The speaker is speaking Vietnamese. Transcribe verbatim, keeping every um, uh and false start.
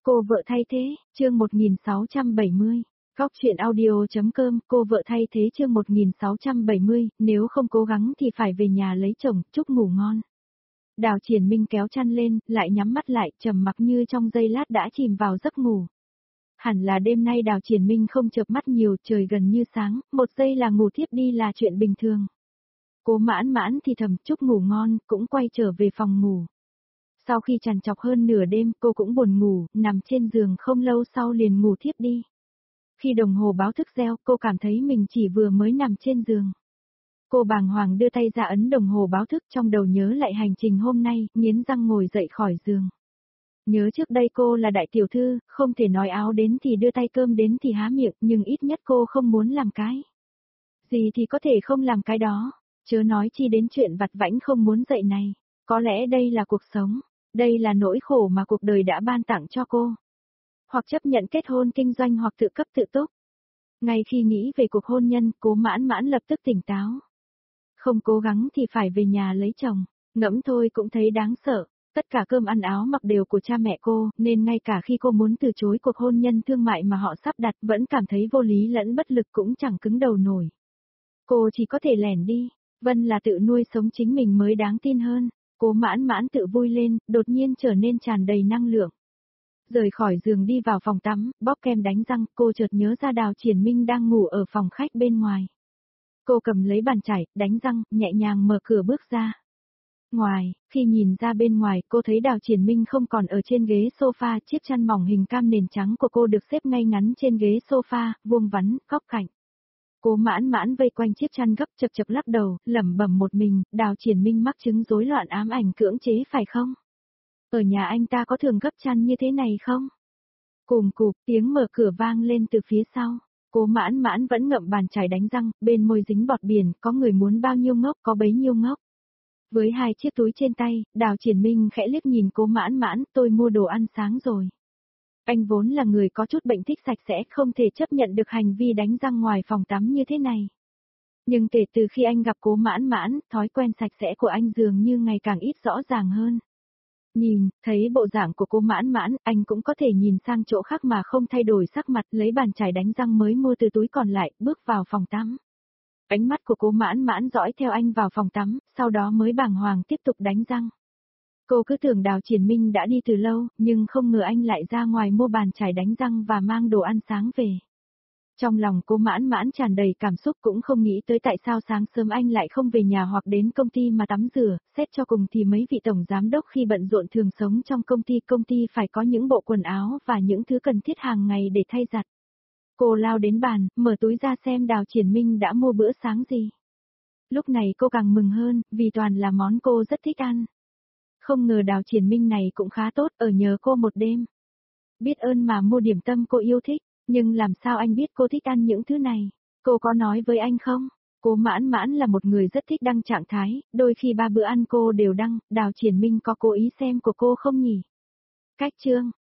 Cô vợ thay thế, chương một nghìn sáu trăm bảy mươi. Góc chuyện audio.com, cô vợ thay thế chương một nghìn sáu trăm bảy mươi, nếu không cố gắng thì phải về nhà lấy chồng, chúc ngủ ngon. Đào Triển Minh kéo chăn lên, lại nhắm mắt lại, trầm mặc như trong giây lát đã chìm vào giấc ngủ. Hẳn là đêm nay Đào Triển Minh không chợp mắt nhiều, trời gần như sáng, một giây là ngủ thiếp đi là chuyện bình thường. Cố mãn mãn thì thầm chúc ngủ ngon, cũng quay trở về phòng ngủ. Sau khi trằn trọc hơn nửa đêm, cô cũng buồn ngủ, nằm trên giường không lâu sau liền ngủ thiếp đi. Khi đồng hồ báo thức reo, cô cảm thấy mình chỉ vừa mới nằm trên giường. Cô bàng hoàng đưa tay ra ấn đồng hồ báo thức, trong đầu nhớ lại hành trình hôm nay, nghiến răng ngồi dậy khỏi giường. Nhớ trước đây cô là đại tiểu thư, không thể nói áo đến thì đưa tay cơm đến thì há miệng, nhưng ít nhất cô không muốn làm cái gì thì có thể không làm cái đó, chớ nói chi đến chuyện vặt vãnh không muốn dậy này. Có lẽ đây là cuộc sống, đây là nỗi khổ mà cuộc đời đã ban tặng cho cô. Hoặc chấp nhận kết hôn kinh doanh hoặc tự cấp tự túc. Ngay khi nghĩ về cuộc hôn nhân, Cố mãn mãn lập tức tỉnh táo. Không cố gắng thì phải về nhà lấy chồng, ngẫm thôi cũng thấy đáng sợ. Tất cả cơm ăn áo mặc đều của cha mẹ cô, nên ngay cả khi cô muốn từ chối cuộc hôn nhân thương mại mà họ sắp đặt vẫn cảm thấy vô lý lẫn bất lực cũng chẳng cứng đầu nổi. Cô chỉ có thể lẻn đi, Vân là tự nuôi sống chính mình mới đáng tin hơn. Cố mãn mãn tự vui lên, đột nhiên trở nên tràn đầy năng lượng. Rời khỏi giường đi vào phòng tắm, bóp kem đánh răng, cô chợt nhớ ra Đào Triển Minh đang ngủ ở phòng khách bên ngoài. Cô cầm lấy bàn chải, đánh răng, nhẹ nhàng mở cửa bước ra. Ngoài, khi nhìn ra bên ngoài, cô thấy Đào Triển Minh không còn ở trên ghế sofa, chiếc chăn mỏng hình cam nền trắng của cô được xếp ngay ngắn trên ghế sofa, vuông vắn, góc cạnh. Cố mãn mãn vây quanh chiếc chăn gấp chập chập lắc đầu, lẩm bẩm một mình, Đào Triển Minh mắc chứng rối loạn ám ảnh cưỡng chế phải không? Ở nhà anh ta có thường gấp chăn như thế này không? Cùm cụp, tiếng mở cửa vang lên từ phía sau. Cố mãn mãn vẫn ngậm bàn chải đánh răng, bên môi dính bọt biển, có người muốn bao nhiêu ngốc có bấy nhiêu ngốc. Với hai chiếc túi trên tay, Đào Triển Minh khẽ liếc nhìn Cố mãn mãn, tôi mua đồ ăn sáng rồi. Anh vốn là người có chút bệnh thích sạch sẽ, không thể chấp nhận được hành vi đánh răng ngoài phòng tắm như thế này. Nhưng kể từ khi anh gặp Cố mãn mãn, thói quen sạch sẽ của anh dường như ngày càng ít rõ ràng hơn. Nhìn, thấy bộ dạng của Cố mãn mãn, anh cũng có thể nhìn sang chỗ khác mà không thay đổi sắc mặt, lấy bàn chải đánh răng mới mua từ túi còn lại, bước vào phòng tắm. Ánh mắt của Cố mãn mãn dõi theo anh vào phòng tắm, sau đó mới bàng hoàng tiếp tục đánh răng. Cô cứ tưởng Đào Triển Minh đã đi từ lâu, nhưng không ngờ anh lại ra ngoài mua bàn chải đánh răng và mang đồ ăn sáng về. Trong lòng Cố mãn mãn tràn đầy cảm xúc, cũng không nghĩ tới tại sao sáng sớm anh lại không về nhà hoặc đến công ty mà tắm rửa, xét cho cùng thì mấy vị tổng giám đốc khi bận rộn thường sống trong công ty, công ty phải có những bộ quần áo và những thứ cần thiết hàng ngày để thay giặt. Cô lao đến bàn, mở túi ra xem Đào Triển Minh đã mua bữa sáng gì. Lúc này cô càng mừng hơn, vì toàn là món cô rất thích ăn. Không ngờ Đào Triển Minh này cũng khá tốt, ở nhờ cô một đêm. Biết ơn mà mua điểm tâm cô yêu thích, nhưng làm sao anh biết cô thích ăn những thứ này? Cô có nói với anh không? Cố mãn mãn là một người rất thích đăng trạng thái, đôi khi ba bữa ăn cô đều đăng, Đào Triển Minh có cố ý xem của cô không nhỉ? Cách chương,